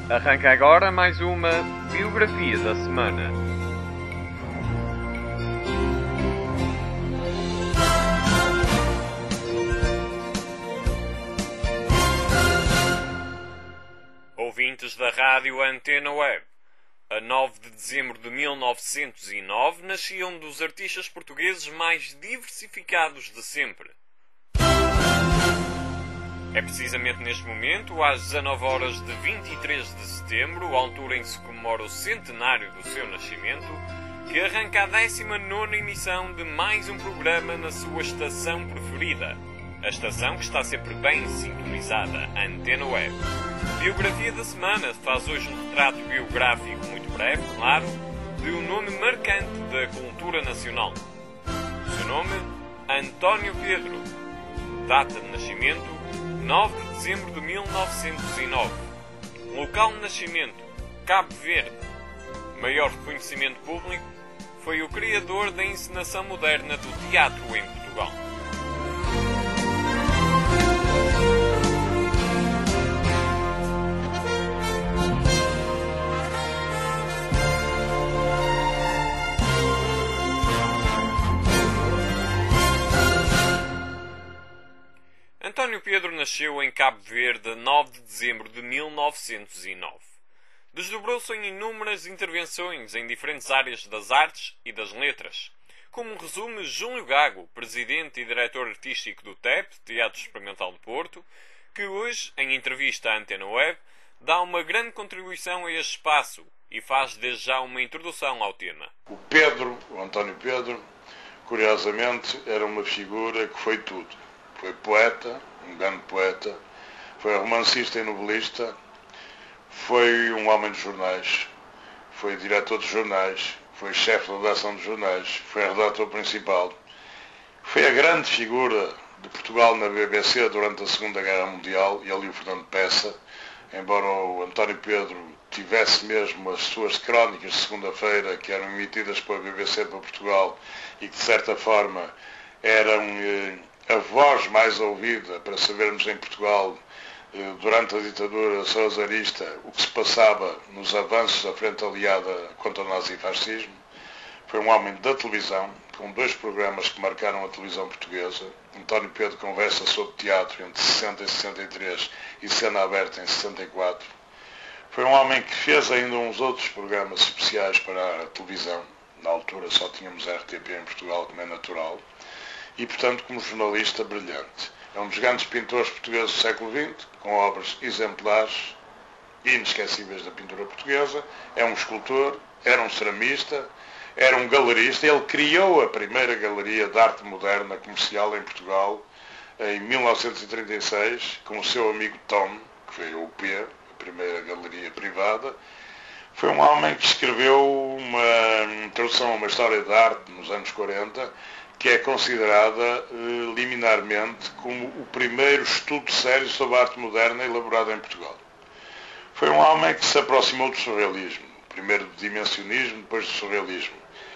Arranca agora mais uma Biografia da Semana. Ouvintes da Rádio Antena Web, a 9 de dezembro de 1909 nasciam um dos artistas portugueses mais diversificados de sempre. É precisamente neste momento, às 19 horas de 23 de setembro, altura em que se comemora o centenário do seu nascimento, que arranca a 19ª emissão de mais um programa na sua estação preferida. A estação que está sempre bem sintonizada, a Antena Web. Biografia da Semana faz hoje um retrato biográfico muito breve, claro, de um nome marcante da cultura nacional. O seu nome, António Pedro. Data de nascimento, 9 de dezembro de 1909. Local de nascimento, Cabo Verde. Maior reconhecimento público foi o criador da encenação moderna do teatro em Portugal. António Pedro nasceu em Cabo Verde a 9 de dezembro de 1909. Desdobrou-se em inúmeras intervenções em diferentes áreas das artes e das letras. Como resume Júlio Gago, presidente e diretor artístico do TEP, Teatro Experimental de Porto, que hoje, em entrevista à Antena Web, dá uma grande contribuição a este espaço e faz desde já uma introdução ao tema. O António Pedro, curiosamente, era uma figura que foi tudo. Foi poeta, um grande poeta, foi romancista e novelista, foi um homem de jornais, foi diretor de jornais, foi chefe de redação de jornais, foi redator principal. Foi a grande figura de Portugal na BBC durante a Segunda Guerra Mundial, ele e o Fernando Peça, embora o António Pedro tivesse mesmo as suas crónicas de segunda-feira, que eram emitidas pela BBC para Portugal e que, de certa forma, eram a voz mais ouvida para sabermos em Portugal, durante a ditadura salazarista, o que se passava nos avanços da frente aliada contra o nazifascismo. Foi um homem da televisão, com 2 programas que marcaram a televisão portuguesa. António Pedro conversa sobre teatro entre 60 e 63 e Cena Aberta em 64. Foi um homem que fez ainda uns outros programas especiais para a televisão. Na altura só tínhamos a RTP em Portugal, como é natural. E, portanto, como jornalista brilhante. É um dos grandes pintores portugueses do século XX, com obras exemplares e inesquecíveis da pintura portuguesa. É um escultor, era um ceramista, era um galerista. Ele criou a primeira galeria de arte moderna comercial em Portugal em 1936, com o seu amigo Tom, que foi a UP, a primeira galeria privada. Foi um homem que escreveu uma introdução a uma história de arte nos anos 40, que é considerada liminarmente como o primeiro estudo sério sobre a arte moderna elaborado em Portugal. Foi um homem que se aproximou do surrealismo, primeiro do dimensionismo, depois do surrealismo.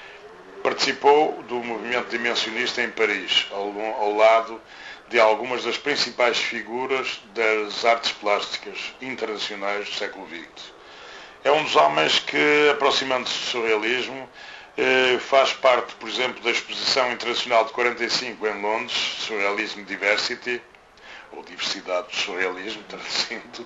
Participou do movimento dimensionista em Paris, ao lado de algumas das principais figuras das artes plásticas internacionais do século XX. É um dos homens que, aproximando-se do surrealismo, faz parte, por exemplo, da Exposição Internacional de 45 em Londres, Surrealism Diversity, ou Diversidade do Surrealismo, traduzindo,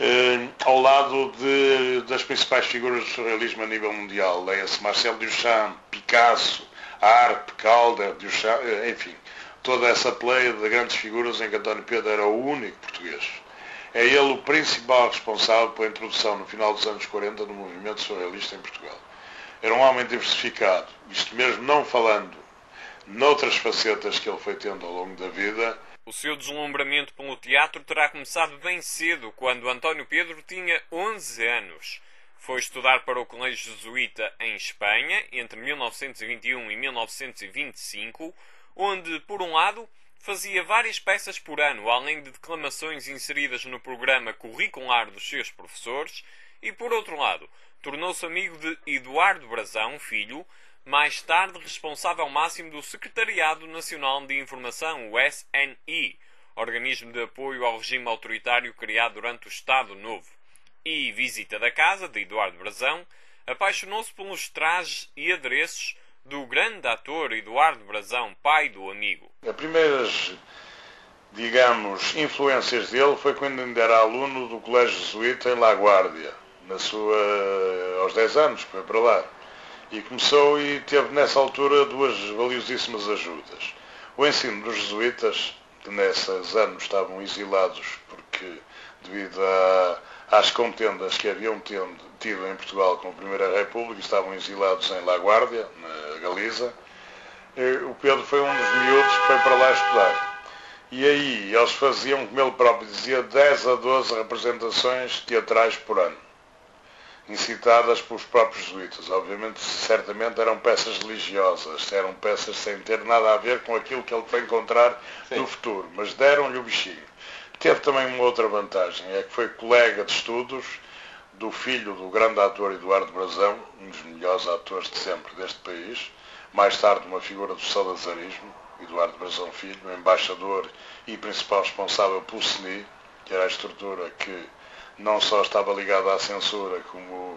ao lado das principais figuras do surrealismo a nível mundial. Leia-se Marcel Duchamp, Picasso, Arp, Calder, Duchamp, enfim, toda essa pleia de grandes figuras em que António Pedro era o único português. É ele o principal responsável pela introdução, no final dos anos 40, do movimento surrealista em Portugal. Era um homem diversificado, isto mesmo não falando noutras facetas que ele foi tendo ao longo da vida. O seu deslumbramento pelo teatro terá começado bem cedo, quando António Pedro tinha 11 anos. Foi estudar para o Colégio Jesuíta em Espanha, entre 1921 e 1925, onde, por um lado, fazia várias peças por ano, além de declamações inseridas no programa curricular dos seus professores, e, por outro lado, tornou-se amigo de Eduardo Brazão, filho, mais tarde responsável máximo do Secretariado Nacional de Informação, o SNI, organismo de apoio ao regime autoritário criado durante o Estado Novo. e visita da casa de Eduardo Brazão, apaixonou-se pelos trajes e adereços do grande ator Eduardo Brazão, pai do amigo. As primeiras, digamos, influências dele foi quando ainda era aluno do Colégio Jesuíta em La Guardia, aos 10 anos, foi para lá. E começou e teve nessa altura duas valiosíssimas ajudas. O ensino dos jesuítas, que nesses anos estavam exilados porque devido às contendas que haviam tido em Portugal com a Primeira República, estavam exilados em La Guardia, na Galiza. O Pedro foi um dos miúdos que foi para lá estudar. E aí eles faziam, como ele próprio dizia, 10 a 12 representações teatrais por ano, incitadas pelos próprios jesuítas. Obviamente, certamente eram peças religiosas, eram peças sem ter nada a ver com aquilo que ele foi encontrar no futuro, mas deram-lhe o bichinho. Teve também uma outra vantagem, é que foi colega de estudos do filho do grande ator Eduardo Brazão, um dos melhores atores de sempre deste país, mais tarde uma figura do salazarismo, Eduardo Brazão Filho, embaixador e principal responsável pelo CNI, que era a estrutura que não só estava ligada à censura, como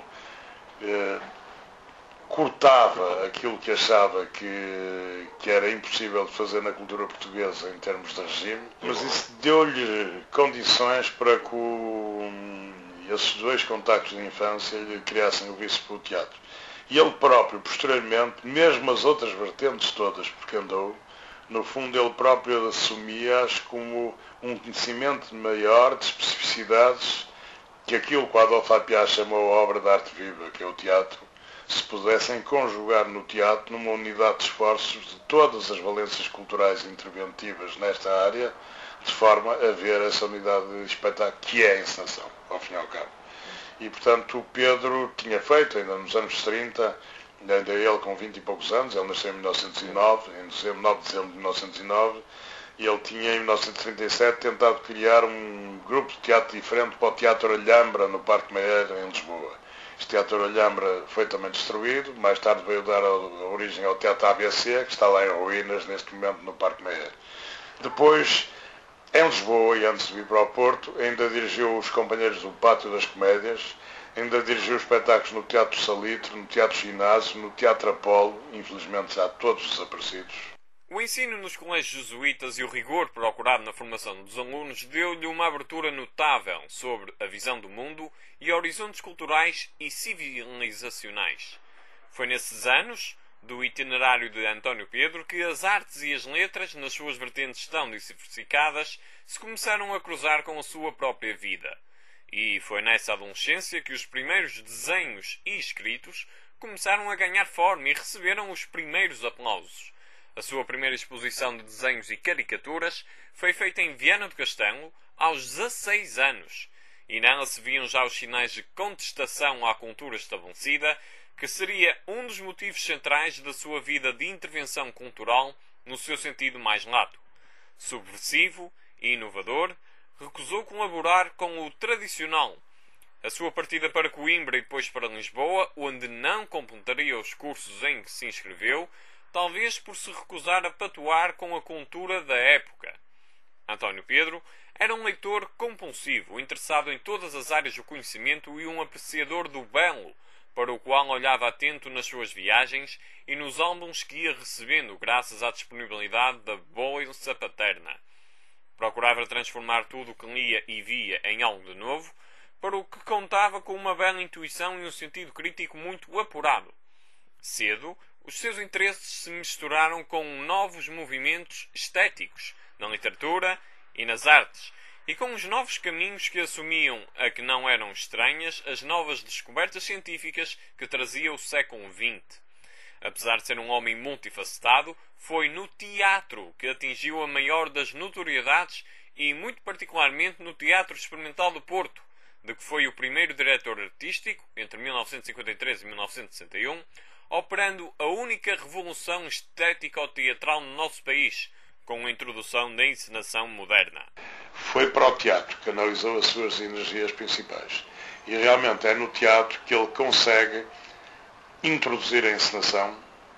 cortava aquilo que achava que era impossível de fazer na cultura portuguesa em termos de regime, mas isso deu-lhe condições para que esses dois contactos de infância lhe criassem o vício pelo teatro. E ele próprio, posteriormente, mesmo as outras vertentes todas, porque andou, no fundo ele próprio assumia-as como um conhecimento maior de especificidades que aquilo que o Adolfo Apiá chamou a obra de arte viva, que é o teatro, se pudessem conjugar no teatro numa unidade de esforços de todas as valências culturais interventivas nesta área, de forma a ver essa unidade de espetáculo que é a encenação, ao fim e ao cabo. E, portanto, o Pedro tinha feito, ainda nos anos 30, ainda ele com 20 e poucos anos, ele nasceu em 1909, em 9 de dezembro de 1909, e ele tinha, em 1937, tentado criar um grupo de teatro diferente para o Teatro Alhambra, no Parque Meyer, em Lisboa. Este Teatro Alhambra foi também destruído, mais tarde veio dar a origem ao Teatro ABC, que está lá em ruínas neste momento no Parque Meyer. Depois, em Lisboa, e antes de vir para o Porto, ainda dirigiu os Companheiros do Pátio das Comédias, ainda dirigiu espetáculos no Teatro Salitre, no Teatro Ginásio, no Teatro Apolo, infelizmente já todos desaparecidos. O ensino nos colégios jesuítas e o rigor procurado na formação dos alunos deu-lhe uma abertura notável sobre a visão do mundo e horizontes culturais e civilizacionais. Foi nesses anos, do itinerário de António Pedro, que as artes e as letras, nas suas vertentes tão diversificadas, se começaram a cruzar com a sua própria vida. E foi nessa adolescência que os primeiros desenhos e escritos começaram a ganhar forma e receberam os primeiros aplausos. A sua primeira exposição de desenhos e caricaturas foi feita em Viana do Castelo aos 16 anos, e nela se viam já os sinais de contestação à cultura estabelecida, que seria um dos motivos centrais da sua vida de intervenção cultural no seu sentido mais lato. Subversivo e inovador, recusou colaborar com o tradicional. A sua partida para Coimbra e depois para Lisboa, onde não completaria os cursos em que se inscreveu, talvez por se recusar a patuar com a cultura da época. António Pedro era um leitor compulsivo, interessado em todas as áreas do conhecimento e um apreciador do belo, para o qual olhava atento nas suas viagens e nos álbuns que ia recebendo graças à disponibilidade da bolsa paterna. Procurava transformar tudo o que lia e via em algo de novo, para o que contava com uma bela intuição e um sentido crítico muito apurado. Cedo, os seus interesses se misturaram com novos movimentos estéticos na literatura e nas artes, e com os novos caminhos que assumiam a que não eram estranhas as novas descobertas científicas que trazia o século XX. Apesar de ser um homem multifacetado, foi no teatro que atingiu a maior das notoriedades e muito particularmente no Teatro Experimental do Porto, de que foi o primeiro diretor artístico entre 1953 e 1961, operando a única revolução estético-teatral no nosso país, com a introdução da encenação moderna. Foi para o teatro que analisou as suas energias principais. E realmente é no teatro que ele consegue introduzir a encenação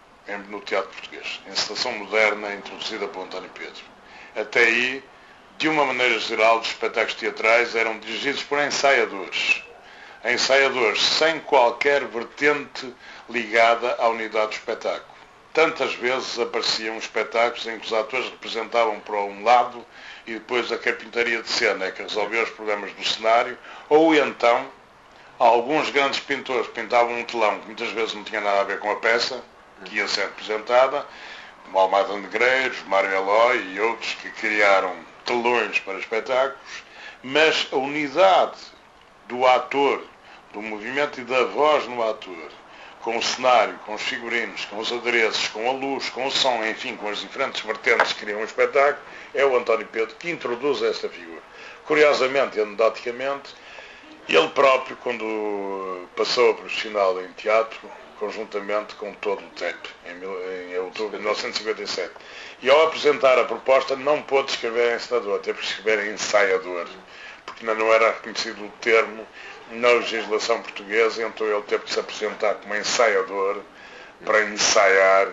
no teatro português. A encenação moderna introduzida por António Pedro. Até aí, de uma maneira geral, os espetáculos teatrais eram dirigidos por ensaiadores. ensaiadores sem qualquer vertente ligada à unidade do espetáculo. Tantas vezes apareciam espetáculos em que os atores representavam para um lado e depois a carpintaria de cena é que resolveu os problemas do cenário, ou então alguns grandes pintores pintavam um telão que muitas vezes não tinha nada a ver com a peça que ia ser representada, como Almada Negreiros, Mário Eloy e outros que criaram telões para espetáculos, mas a unidade do ator, do movimento e da voz no ator, com o cenário, com os figurinos, com os adereços, com a luz, com o som, enfim, com as diferentes vertentes que criam um espetáculo, é o António Pedro que introduz esta figura. Curiosamente e anedoticamente, ele próprio, quando passou a profissional em teatro, conjuntamente com todo o TEP, em outubro de 1957. E ao apresentar a proposta, não pôde escrever encenador, teve que escrever ensaiador, porque ainda não era reconhecido o termo na legislação portuguesa, então ele teve que se apresentar como ensaiador para ensaiar,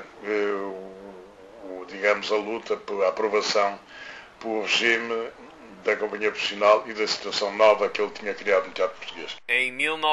digamos, a luta pela aprovação pelo regime da companhia profissional e da situação nova que ele tinha criado no teatro português. Em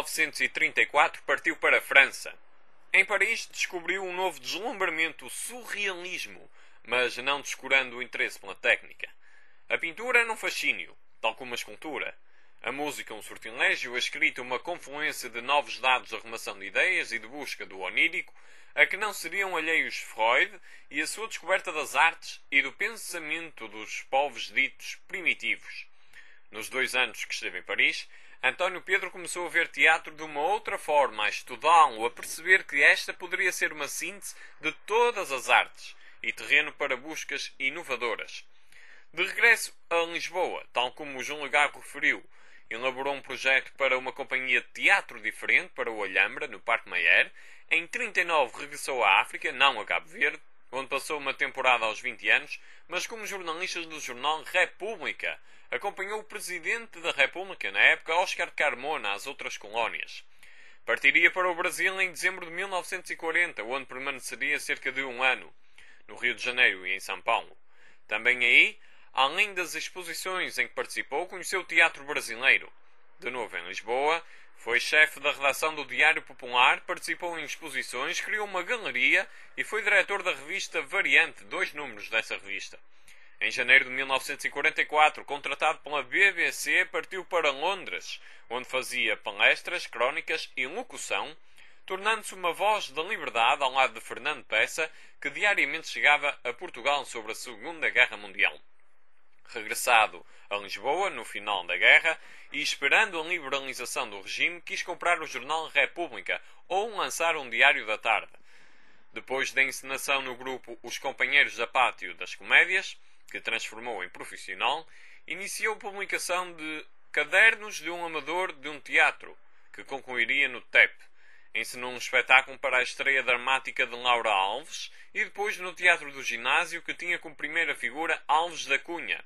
1934 partiu para a França. Em Paris descobriu um novo deslumbramento, o surrealismo, mas não descurando o interesse pela técnica. A pintura era um fascínio, tal como a escultura. A música um sortilégio, a escrita uma confluência de novos dados de arrumação de ideias e de busca do onírico, a que não seriam alheios Freud e a sua descoberta das artes e do pensamento dos povos ditos primitivos. Nos 2 anos que esteve em Paris, António Pedro começou a ver teatro de uma outra forma, a estudá-lo, a perceber que esta poderia ser uma síntese de todas as artes e terreno para buscas inovadoras. De regresso a Lisboa, tal como o João Legarro referiu, elaborou um projeto para uma companhia de teatro diferente para o Alhambra, no Parque Mayer. Em 1939 regressou à África, não a Cabo Verde, onde passou uma temporada aos 20 anos, mas como jornalista do jornal República. Acompanhou o Presidente da República, na época, Oscar Carmona, às outras colónias. Partiria para o Brasil em dezembro de 1940, onde permaneceria cerca de 1 ano, no Rio de Janeiro e em São Paulo. Também aí, além das exposições em que participou, conheceu o teatro brasileiro. De novo em Lisboa, foi chefe da redação do Diário Popular, participou em exposições, criou uma galeria e foi diretor da revista Variante, 2 números dessa revista. Em janeiro de 1944, contratado pela BBC, partiu para Londres, onde fazia palestras, crónicas e locução, tornando-se uma voz da liberdade ao lado de Fernando Peça, que diariamente chegava a Portugal sobre a Segunda Guerra Mundial. Regressado a Lisboa, no final da guerra, e esperando a liberalização do regime, quis comprar o jornal República ou lançar um diário da tarde. Depois da encenação no grupo Os Companheiros da Pátio das Comédias, que transformou em profissional, iniciou a publicação de Cadernos de um Amador de um Teatro, que concluiria no TEP. Encenou um espetáculo para a estreia dramática de Laura Alves e depois no Teatro do Ginásio, que tinha como primeira figura Alves da Cunha.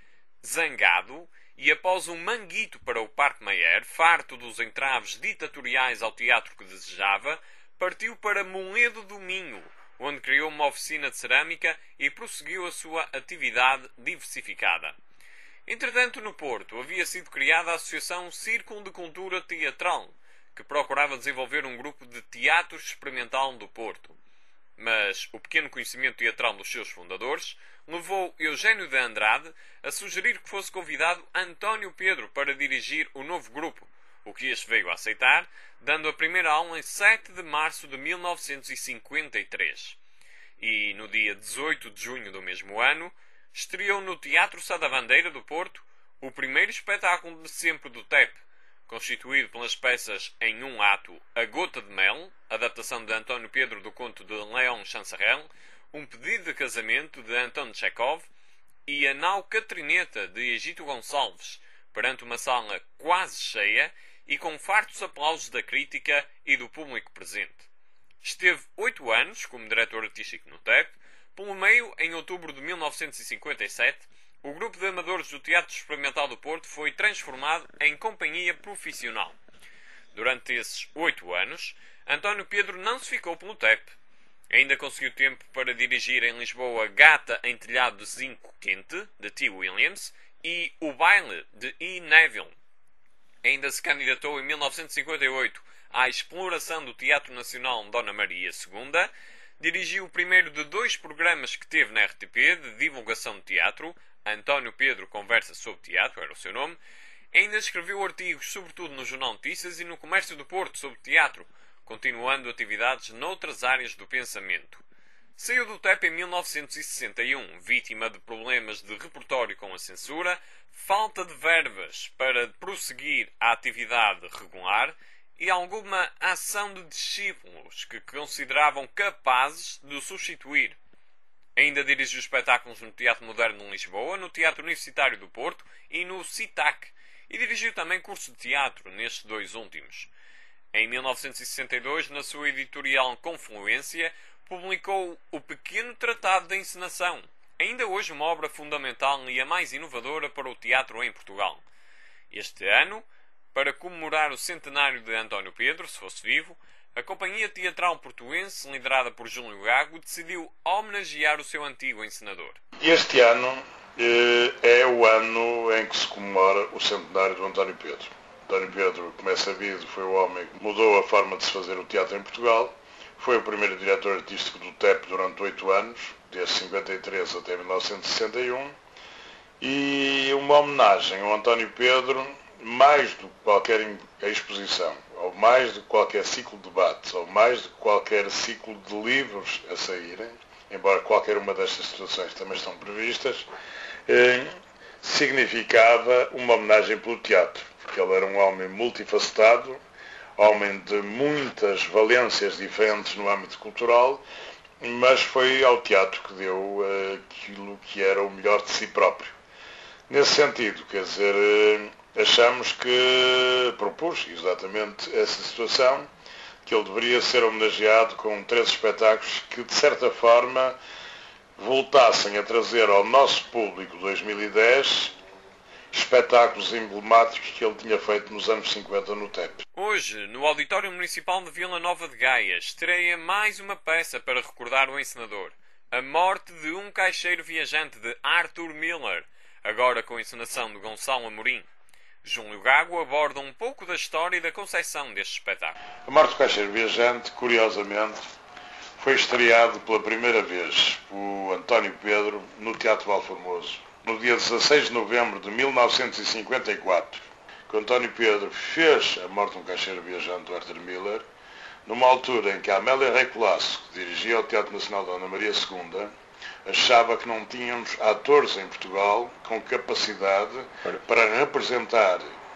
Zangado, e após um manguito para o Parque Mayer, farto dos entraves ditatoriais ao teatro que desejava, partiu para Moledo do Minho, onde criou uma oficina de cerâmica e prosseguiu a sua atividade diversificada. Entretanto, no Porto, havia sido criada a Associação Círculo de Cultura Teatral, que procurava desenvolver um grupo de teatro experimental do Porto. Mas o pequeno conhecimento teatral dos seus fundadores levou Eugênio de Andrade a sugerir que fosse convidado António Pedro para dirigir o novo grupo, o que este veio a aceitar, dando a primeira aula em 7 de março de 1953. E no dia 18 de junho do mesmo ano, estreou no Teatro Sá da Bandeira do Porto o primeiro espetáculo de sempre do TEP, constituído pelas peças em um ato A Gota de Mel, adaptação de António Pedro do conto de Léon Chansarel, Um Pedido de Casamento de Anton Chekhov e A Nau Catrineta de Egito Gonçalves, perante uma sala quase cheia e com fartos aplausos da crítica e do público presente. Esteve 8 anos como diretor artístico no TEP. Pelo meio, em outubro de 1957, o grupo de amadores do Teatro Experimental do Porto foi transformado em companhia profissional. Durante esses 8 anos, António Pedro não se ficou pelo TEP. Ainda conseguiu tempo para dirigir em Lisboa Gata em Telhado de Zinco Quente, de T. Williams, e O Baile, de E. Neville. Ainda se candidatou em 1958 à exploração do Teatro Nacional Dona Maria II, dirigiu o primeiro de 2 programas que teve na RTP de divulgação de teatro, António Pedro Conversa sobre Teatro, era o seu nome. Ainda escreveu artigos, sobretudo no Jornal Notícias e no Comércio do Porto, sobre teatro, continuando atividades noutras áreas do pensamento. Saiu do TEP em 1961, vítima de problemas de repertório com a censura, falta de verbas para prosseguir a atividade regular e alguma ação de discípulos que consideravam capazes de o substituir. Ainda dirigiu espetáculos no Teatro Moderno de Lisboa, no Teatro Universitário do Porto e no CITAC, e dirigiu também curso de teatro nestes 2 últimos. Em 1962, na sua editorial Confluência, publicou O Pequeno Tratado da Encenação, ainda hoje uma obra fundamental e a mais inovadora para o teatro em Portugal. Este ano, para comemorar o centenário de António Pedro, se fosse vivo, a Companhia Teatral Portuense, liderada por Júlio Gago, decidiu homenagear o seu antigo encenador. Este ano é o ano em que se comemora o centenário do António Pedro. António Pedro, como é sabido, foi o homem que mudou a forma de se fazer o teatro em Portugal. Foi o primeiro diretor artístico do TEP durante 8 anos, desde 53 até 1961. E uma homenagem ao António Pedro, mais do que qualquer exposição, ou mais do que qualquer ciclo de debates, ou mais do que qualquer ciclo de livros a saírem, embora qualquer uma destas situações também estão previstas, significava uma homenagem pelo teatro, porque ele era um homem multifacetado, homem de muitas valências diferentes no âmbito cultural, mas foi ao teatro que deu aquilo que era o melhor de si próprio. Nesse sentido, quer dizer, achamos que propus exatamente essa situação, que ele deveria ser homenageado com 3 espetáculos que, de certa forma, voltassem a trazer ao nosso público 2010 espetáculos emblemáticos que ele tinha feito nos anos 50 no TEP. Hoje, no Auditório Municipal de Vila Nova de Gaia, estreia mais uma peça para recordar o encenador, A Morte de um Caixeiro Viajante, de Arthur Miller, agora com a encenação de Gonçalo Amorim. Júlio Gago aborda um pouco da história e da concepção deste espetáculo. A Morte do Caixeiro Viajante, curiosamente, foi estreado pela primeira vez por António Pedro no Teatro Valformoso, no dia 16 de novembro de 1954, que António Pedro fez A Morte de um Caixeiro Viajante do Arthur Miller, numa altura em que a Amélia Rei Colasso, que dirigia o Teatro Nacional Dona Maria II, achava que não tínhamos atores em Portugal com capacidade para representar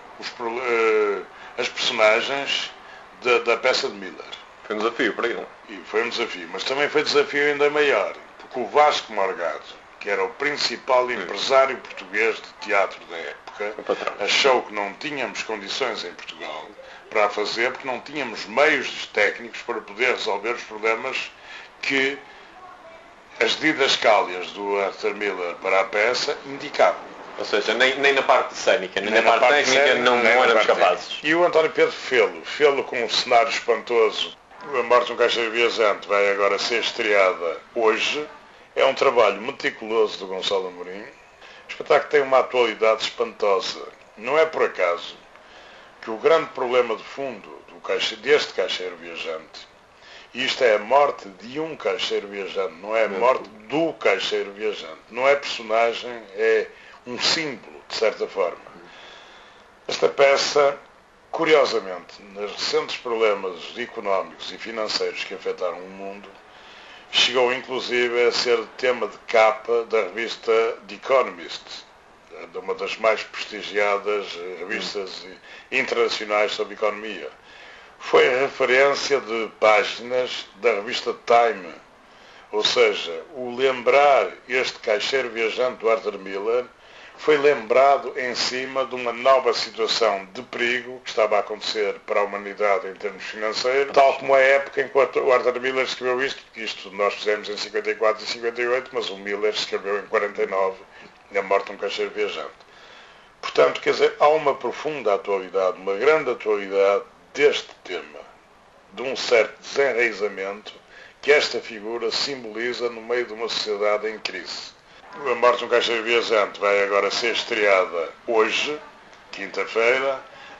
as personagens da peça de Miller. Foi um desafio para ele. E foi um desafio, mas também foi desafio ainda maior, porque o Vasco Morgado, que era o principal empresário português de teatro da época, achou que não tínhamos condições em Portugal para a fazer, porque não tínhamos meios técnicos para poder resolver os problemas que as didascálias do Arthur Miller para a peça indicavam. Ou seja, nem na parte cênica, nem na parte técnica não éramos capazes. E o António Pedro fê-lo com um cenário espantoso. A Morte de um Caixeiro Viajante vai agora ser estreada hoje. É um trabalho meticuloso do Gonçalo Amorim. O espetáculo tem uma atualidade espantosa. Não é por acaso que o grande problema de fundo deste caixeiro viajante, e isto é a morte de um caixeiro viajante, não é a morte do caixeiro viajante. Não é personagem, é um símbolo, de certa forma. Esta peça, curiosamente, nos recentes problemas económicos e financeiros que afetaram o mundo, chegou inclusive a ser tema de capa da revista The Economist, de uma das mais prestigiadas revistas internacionais sobre economia. Foi a referência de páginas da revista Time, ou seja, o lembrar este caixeiro viajante do Arthur Miller foi lembrado em cima de uma nova situação de perigo que estava a acontecer para a humanidade em termos financeiros, tal como a época em que o Arthur Miller escreveu isto nós fizemos em 54 e 58, mas o Miller escreveu em 49, A Morte de um Caixeiro Viajante. Portanto, quer dizer, há uma profunda atualidade, uma grande atualidade deste tema, de um certo desenraizamento que esta figura simboliza no meio de uma sociedade em crise. A Morte de um Caixeiro Viajante vai agora ser estreada hoje, quinta-feira,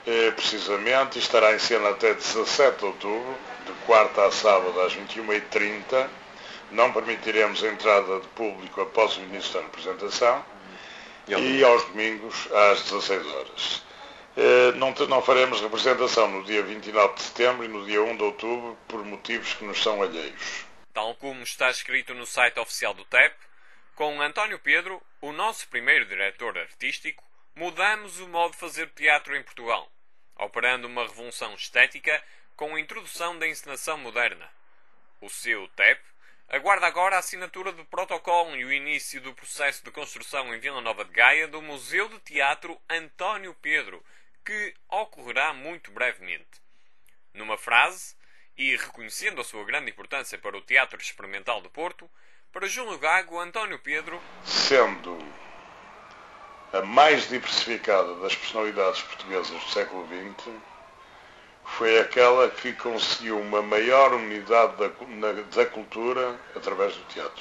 precisamente, e estará em cena até 17 de outubro, de quarta a sábado às 21h30. Não permitiremos a entrada de público após o início da representação e aos domingos às 16 horas. Não faremos representação no dia 29 de setembro e no dia 1 de outubro por motivos que nos são alheios. Tal como está escrito no site oficial do TEP, com António Pedro, o nosso primeiro diretor artístico, mudamos o modo de fazer teatro em Portugal, operando uma revolução estética com a introdução da encenação moderna. O seu TEP aguarda agora a assinatura do protocolo e o início do processo de construção em Vila Nova de Gaia do Museu de Teatro António Pedro, que ocorrerá muito brevemente. Numa frase, e reconhecendo a sua grande importância para o teatro experimental do Porto, para Júlio Gago, António Pedro, sendo a mais diversificada das personalidades portuguesas do século XX, foi aquela que conseguiu uma maior unidade da cultura através do teatro.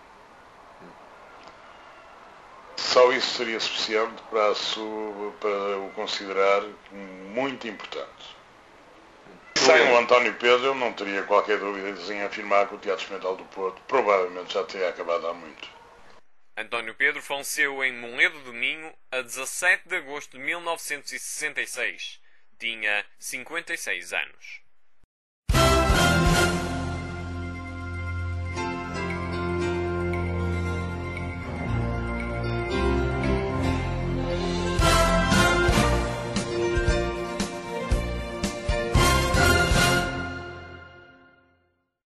Só isso seria suficiente para o considerar muito importante. Sem o António Pedro, eu não teria qualquer dúvida em afirmar que o Teatro Experimental do Porto provavelmente já teria acabado há muito. António Pedro faleceu em Moledo do Minho a 17 de agosto de 1966. Tinha 56 anos.